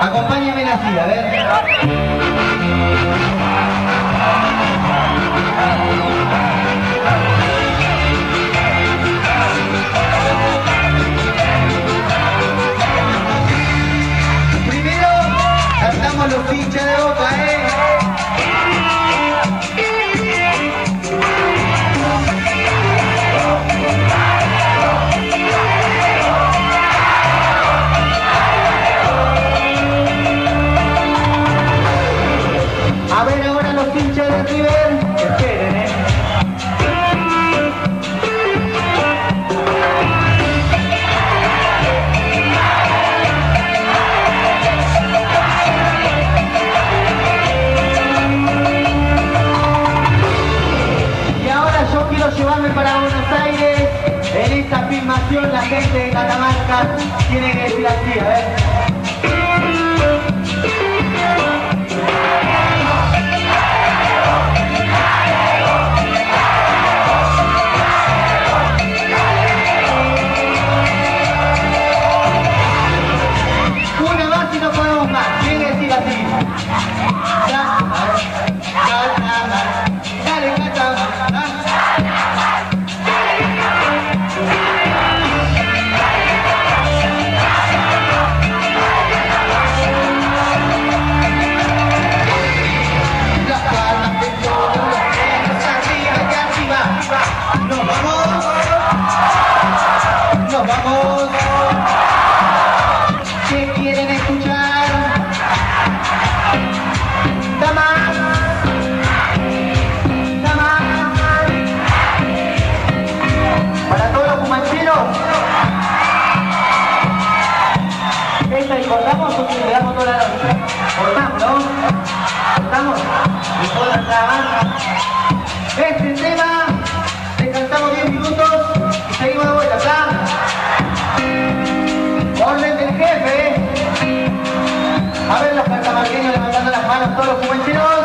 Acompáñame así, a ver. Primero, cantamos los hinchas de Boca, A ver ahora los hinchas de River, esperen, Y ahora yo quiero llevarme para Buenos Aires. En esta filmación la gente de Catamarca tiene que decir así, a ver. Nos vamos. ¿Qué quieren escuchar? Damas. Damas. Para todos los cumancheros. ¿Esta y cortamos o le damos toda la noche? Cortamos, ¿no? Cortamos. Y toda nuestra banda. Este tema le cantamos 10 minutos y seguimos de vuelta, ¿está? Orden del jefe. A ver los catamarqueños levantando las manos, todos los cumancheros.